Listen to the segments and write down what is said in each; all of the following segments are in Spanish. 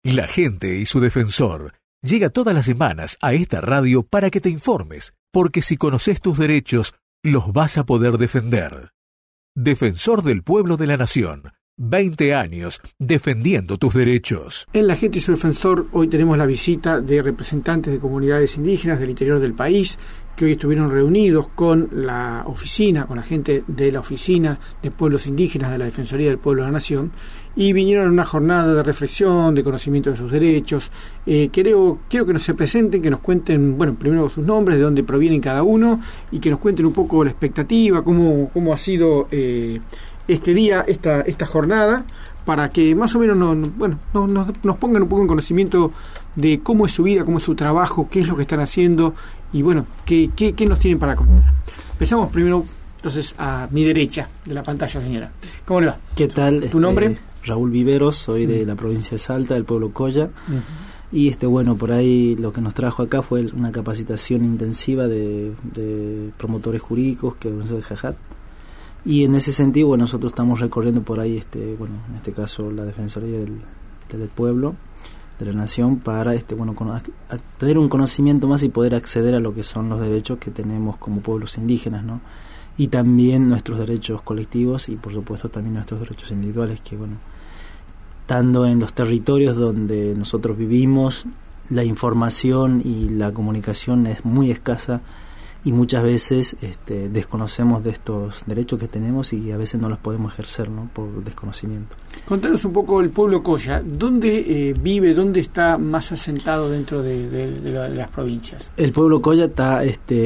La gente y su defensor llega todas las semanas a esta radio para que te informes, porque si conoces tus derechos, los vas a poder defender. Defensor del Pueblo de la Nación. 20 años defendiendo tus derechos. En La gente y su defensor hoy tenemos la visita de representantes de comunidades indígenas del interior del país que hoy estuvieron reunidos con la oficina, con la gente de la Oficina de Pueblos Indígenas de la Defensoría del Pueblo de la Nación, y vinieron a una jornada de reflexión, de conocimiento de sus derechos. Quiero que nos se presenten, que nos cuenten, bueno, primero sus nombres, de dónde provienen cada uno, y que nos cuenten un poco la expectativa, cómo ha sido este día, esta jornada, para que más o menos nos pongan un poco en conocimiento de cómo es su vida, cómo es su trabajo, qué es lo que están haciendo, y bueno, qué nos tienen para contar. Empezamos primero, entonces, a mi derecha de la pantalla, señora. ¿Cómo le va? ¿Qué tal? ¿Tu nombre? Raúl Viveros, soy de la provincia de Salta, del pueblo Colla. Y por ahí lo que nos trajo acá fue una capacitación intensiva de promotores jurídicos que de Jajat. Y en ese sentido, nosotros estamos recorriendo por ahí, en este caso la Defensoría del Pueblo, de la Nación, para tener un conocimiento más y poder acceder a lo que son los derechos que tenemos como pueblos indígenas, ¿no? Y también nuestros derechos colectivos y por supuesto también nuestros derechos individuales, que estando en los territorios donde nosotros vivimos, la información y la comunicación es muy escasa y muchas veces desconocemos de estos derechos que tenemos y a veces no los podemos ejercer, ¿no?, por desconocimiento. Contanos un poco el pueblo Colla. ¿Dónde vive, dónde está más asentado dentro de las provincias? El pueblo Colla está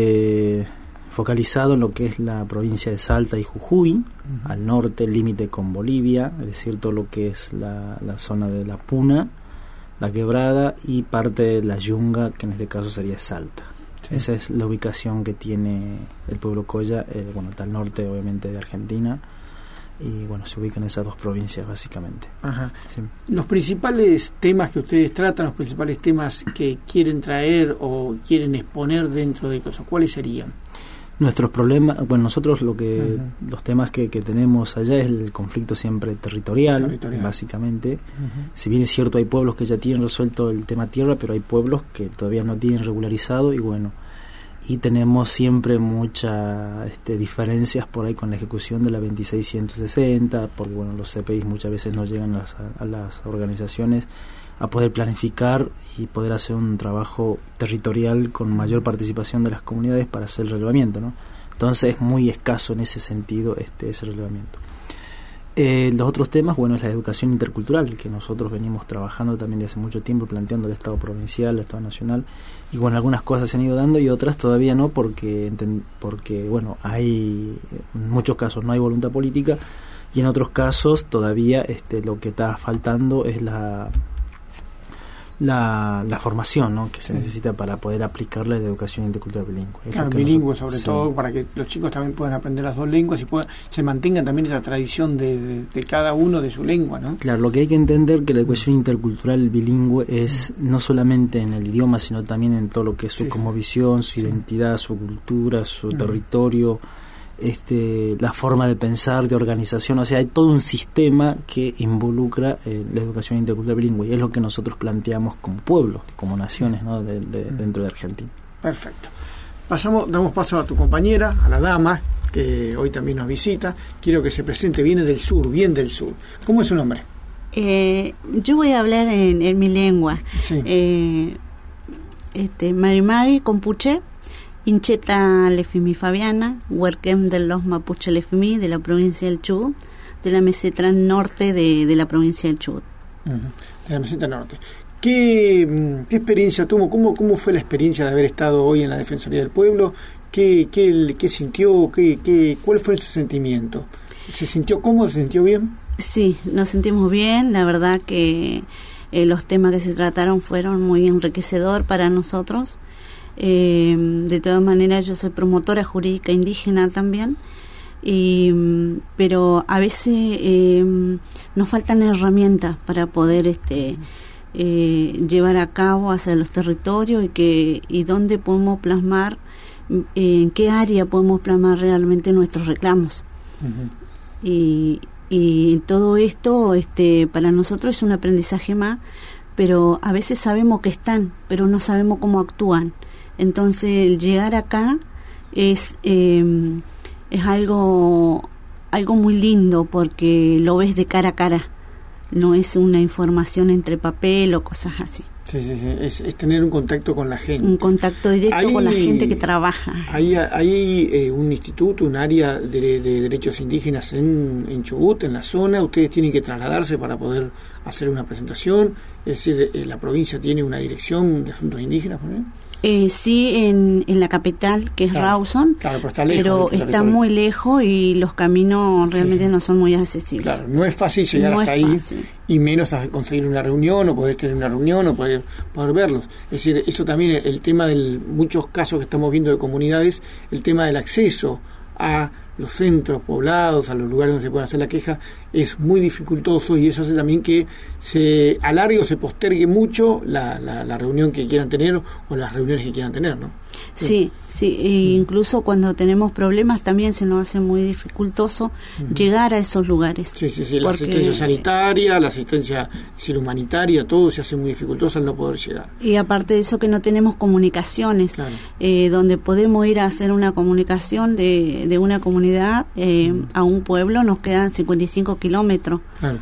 focalizado en lo que es la provincia de Salta y Jujuy, al norte, el límite con Bolivia, es decir, todo lo que es la zona de la Puna, la Quebrada y parte de la Yunga, que en este caso sería Salta. Sí. Esa es la ubicación que tiene el pueblo Colla, está al norte obviamente de Argentina, y se ubican esas dos provincias básicamente. Ajá. Sí. Los principales temas que ustedes tratan, los principales temas que quieren traer o quieren exponer dentro de cosas, ¿cuáles serían? Nuestros problemas, nosotros los temas que tenemos allá es el conflicto siempre territorial. Básicamente. Si bien es cierto, hay pueblos que ya tienen resuelto el tema tierra, pero hay pueblos que todavía no tienen regularizado y tenemos siempre muchas diferencias por ahí con la ejecución de la 2660, porque los CPIs muchas veces no llegan a las organizaciones a poder planificar y poder hacer un trabajo territorial con mayor participación de las comunidades para hacer el relevamiento, ¿no? Entonces es muy escaso en ese sentido ese relevamiento. Los otros temas, es la educación intercultural, que nosotros venimos trabajando también desde hace mucho tiempo, planteando el Estado provincial, el Estado nacional, y algunas cosas se han ido dando y otras todavía no, porque hay, en muchos casos no hay voluntad política, y en otros casos todavía lo que está faltando es la formación, ¿no?, que se necesita para poder aplicar la educación intercultural bilingüe. Claro, bilingüe sobre todo, para que los chicos también puedan aprender las dos lenguas y se mantengan también esa tradición de cada uno de su lengua, ¿no? Claro, lo que hay que entender que la educación intercultural bilingüe es no solamente en el idioma, sino también en todo lo que es su cosmovisión, su identidad, su cultura, su territorio, la forma de pensar, de organización, hay todo un sistema que involucra la educación intercultural bilingüe, y es lo que nosotros planteamos como pueblos, como naciones, ¿no?, dentro de Argentina. Perfecto. Damos paso a tu compañera, a la dama, que hoy también nos visita. Quiero que se presente, viene del sur, bien del sur. ¿Cómo es su nombre? Yo voy a hablar en mi lengua. Sí. Mari Compuche, Incheta Lefimi Fabiana, Huerquem de los Mapuche Lefimi, de la provincia del Chubut, de la meseta norte de la provincia del Chubut. De la meseta norte. ¿Qué experiencia tuvo? ¿Cómo fue la experiencia de haber estado hoy en la Defensoría del Pueblo? ¿Qué sintió? ¿Cuál fue su sentimiento? ¿Se sintió cómodo? ¿Se sintió bien? Sí, nos sentimos bien. La verdad que los temas que se trataron fueron muy enriquecedor para nosotros. De todas maneras, yo soy promotora jurídica indígena también, pero a veces nos faltan herramientas para poder llevar a cabo hacia los territorios y dónde podemos plasmar, en qué área podemos plasmar realmente nuestros reclamos. Y todo esto para nosotros es un aprendizaje más pero a veces sabemos que están, pero no sabemos cómo actúan. Entonces el llegar acá es algo muy lindo, porque lo ves de cara a cara, no es una información entre papel o cosas así. Sí, es tener un contacto con la gente. Un contacto directo con la gente que trabaja. ¿Hay un instituto, un área de derechos indígenas en Chubut, en la zona? ¿Ustedes tienen que trasladarse para poder hacer una presentación? Es decir, ¿la provincia tiene una dirección de asuntos indígenas, por ejemplo? Sí, en la capital, que es Rawson, pero está lejos, pero está muy lejos y los caminos realmente no son muy accesibles. Claro, no es fácil llegar hasta ahí, y menos a conseguir una reunión, o poder tener una reunión, o poder verlos. Es decir, eso también, el tema de muchos casos que estamos viendo de comunidades, el tema del acceso a los centros poblados, a los lugares donde se puede hacer la queja, es muy dificultoso, y eso hace también que se alargue o se postergue mucho la reunión que quieran tener, o las reuniones que quieran tener, ¿no? Sí, e incluso cuando tenemos problemas también se nos hace muy dificultoso llegar a esos lugares. Sí, la asistencia sanitaria, la asistencia humanitaria, todo se hace muy dificultoso al no poder llegar. Y aparte de eso, que no tenemos comunicaciones, donde podemos ir a hacer una comunicación de una comunidad a un pueblo, nos quedan 55 kilómetros. Claro.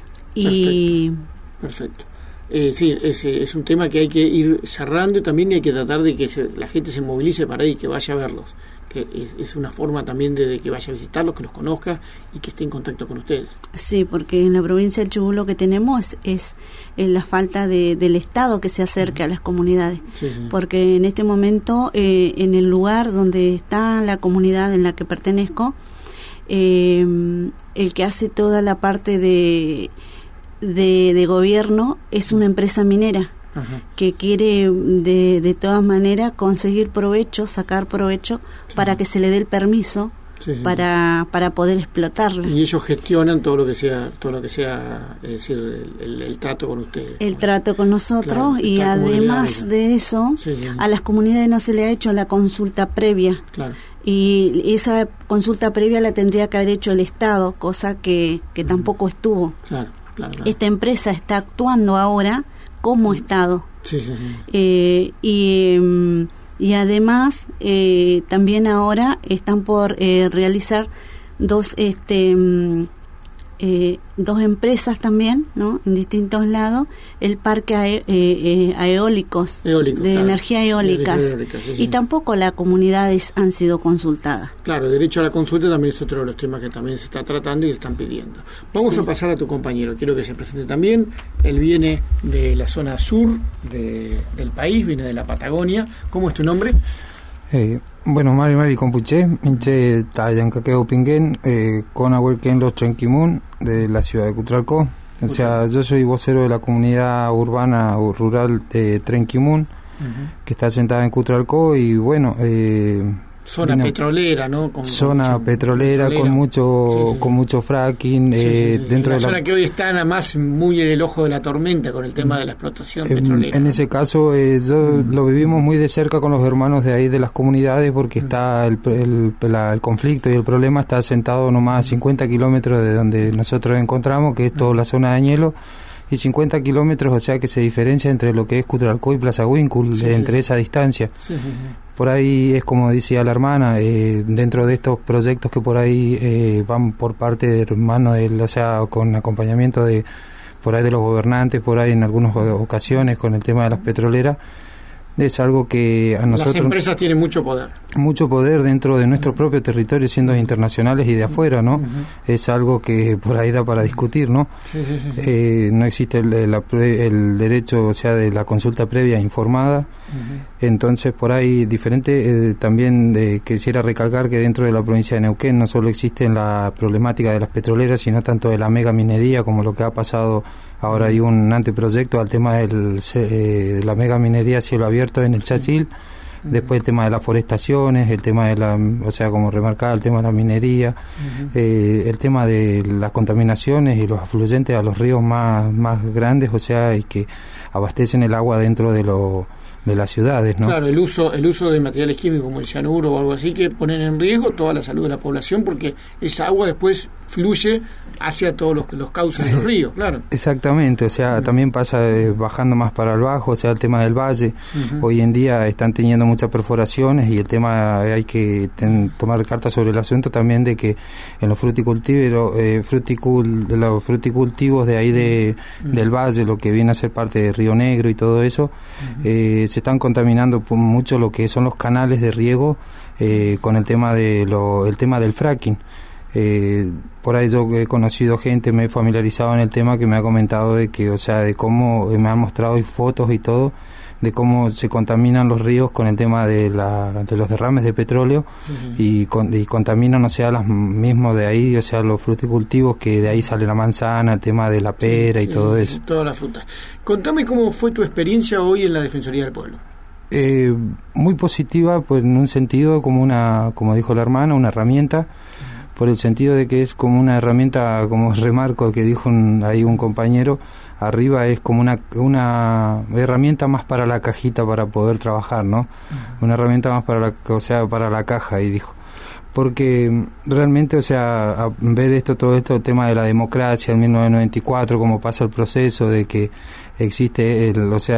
Perfecto. Sí, es un tema que hay que ir cerrando, y también hay que tratar de que la gente se movilice para ir, que vaya a verlos, que es una forma también de que vaya a visitarlos, que los conozca y que esté en contacto con ustedes. Sí, porque en la provincia del Chubut lo que tenemos es la falta del Estado que se acerque a las comunidades, porque en este momento en el lugar donde está la comunidad en la que pertenezco, el que hace toda la parte de gobierno es una empresa minera que quiere de todas maneras conseguir sacar provecho para que se le dé el permiso para poder explotarla. Y ellos gestionan todo lo que sea, es decir, el trato con ustedes. El trato con nosotros, y además de eso, a las comunidades no se le ha hecho la consulta previa. Claro. Y esa consulta previa la tendría que haber hecho el Estado, cosa que tampoco estuvo. Claro. Esta empresa está actuando ahora como Estado. Y además también ahora están por realizar dos empresas también, ¿no?, en distintos lados, el parque eólicos de energía eólicas, y tampoco las comunidades han sido consultadas. Claro, el derecho a la consulta también es otro de los temas que también se está tratando y están pidiendo. Vamos a pasar a tu compañero, quiero que se presente también. Él viene de la zona sur del país, viene de la Patagonia. ¿Cómo es tu nombre? Bueno, Mari Compuché, Inche Tayancaqueo Pinguén, con Ahuerquén Los Trenquimun, de la ciudad de Cutralcó. O sea, yo soy vocero de la comunidad urbana o rural de Trenquimun, que está asentada en Cutralcó, y bueno... Zona petrolera, ¿no? Con petrolera, con mucho fracking. Dentro de la zona que hoy está nada más muy en el ojo de la tormenta con el tema de la explotación petrolera. En ese caso, lo vivimos muy de cerca con los hermanos de ahí de las comunidades, porque está el conflicto y el problema está asentado nomás a 50 kilómetros de donde nosotros encontramos, que es toda la zona de Añelo, y 50 kilómetros, o sea que se diferencia entre lo que es Cutralcó y Plaza Huíncul, entre esa distancia. Por ahí es como decía la hermana, dentro de estos proyectos que por ahí van por parte de hermanos, o sea, con acompañamiento de por ahí de los gobernantes, por ahí en algunas ocasiones con el tema de las petroleras, es algo que a nosotros... Las empresas tienen mucho poder. Mucho poder dentro de nuestro propio territorio, siendo internacionales y de afuera, ¿no? Es algo que por ahí da para discutir, ¿no? No existe el derecho, o sea, de la consulta previa informada. Entonces, por ahí diferente. También quisiera recalcar que dentro de la provincia de Neuquén no solo existe la problemática de las petroleras, sino tanto de la mega minería, como lo que ha pasado. Ahora hay un anteproyecto al tema de la mega minería a cielo abierto en el Chachil. Después el tema de las forestaciones, el tema de o sea, como remarcaba, el tema de la minería, el tema de las contaminaciones y los afluentes a los ríos más grandes, o sea, y que abastecen el agua dentro de las ciudades, ¿no? Claro, el uso de materiales químicos como el cianuro o algo así, que ponen en riesgo toda la salud de la población, porque esa agua después fluye hacia todos los cauces de los ríos, claro. Exactamente, o sea, también pasa bajando más para el bajo, o sea, el tema del valle. Hoy en día están teniendo muchas perforaciones y el tema hay que tomar cartas sobre el asunto también de que en los los fruticultivos de ahí del valle, lo que viene a ser parte de Río Negro y todo eso, se están contaminando mucho lo que son los canales de riego con el tema el tema del fracking. Por ahí yo he conocido gente, me he familiarizado en el tema que me ha comentado de que, o sea, de cómo me han mostrado fotos y todo de cómo se contaminan los ríos con el tema de los derrames de petróleo y contaminan, o sea, los mismos de ahí, o sea, los fruticultivos, que de ahí sale la manzana, el tema de la pera y todo eso. Todas las frutas. Contame cómo fue tu experiencia hoy en la Defensoría del Pueblo. Muy positiva, pues en un sentido como dijo la hermana, una herramienta, por el sentido de que es como una herramienta, como remarco que dijo ahí un compañero arriba, es como una herramienta más para la cajita para poder trabajar, ¿no? Una herramienta más para para la caja, y dijo. Porque realmente, o sea, ver todo esto, el tema de la democracia en 1994, cómo pasa el proceso de que existe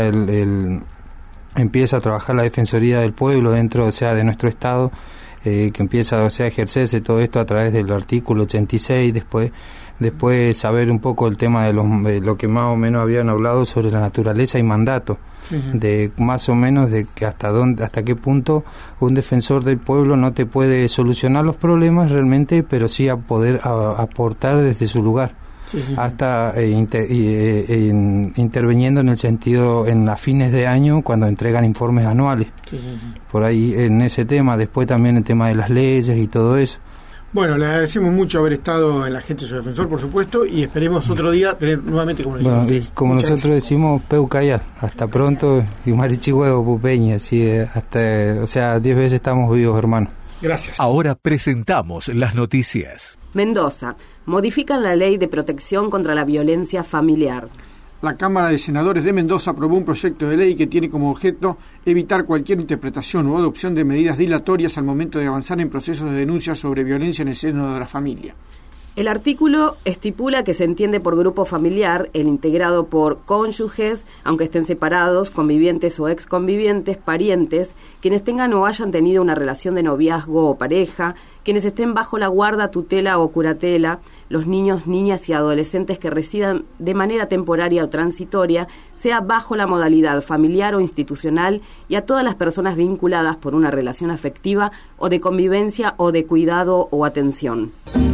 empieza a trabajar la Defensoría del Pueblo dentro, o sea, de nuestro Estado, que empieza, o sea, a ejercerse todo esto a través del artículo 86, después saber un poco el tema de lo que más o menos habían hablado sobre la naturaleza y mandato, de más o menos de que hasta qué punto un defensor del pueblo no te puede solucionar los problemas realmente, pero sí a poder aportar desde su lugar. Hasta interviniendo en el sentido a fines de año cuando entregan informes anuales. Por ahí en ese tema, después también el tema de las leyes y todo eso. Bueno, le agradecemos mucho haber estado en la Gente Su Defensor, por supuesto, y esperemos otro día tener nuevamente como nosotros decimos Peucayal, hasta pronto, y Marichihuevo, Pupeña, así hasta, o sea, 10 veces estamos vivos, hermano. Gracias. Ahora presentamos las noticias. Mendoza. Modifican la ley de protección contra la violencia familiar. La Cámara de Senadores de Mendoza aprobó un proyecto de ley que tiene como objeto evitar cualquier interpretación o adopción de medidas dilatorias al momento de avanzar en procesos de denuncia sobre violencia en el seno de la familia. El artículo estipula que se entiende por grupo familiar el integrado por cónyuges, aunque estén separados, convivientes o exconvivientes, parientes, quienes tengan o hayan tenido una relación de noviazgo o pareja, quienes estén bajo la guarda, tutela o curatela, los niños, niñas y adolescentes que residan de manera temporaria o transitoria, sea bajo la modalidad familiar o institucional, y a todas las personas vinculadas por una relación afectiva o de convivencia o de cuidado o atención.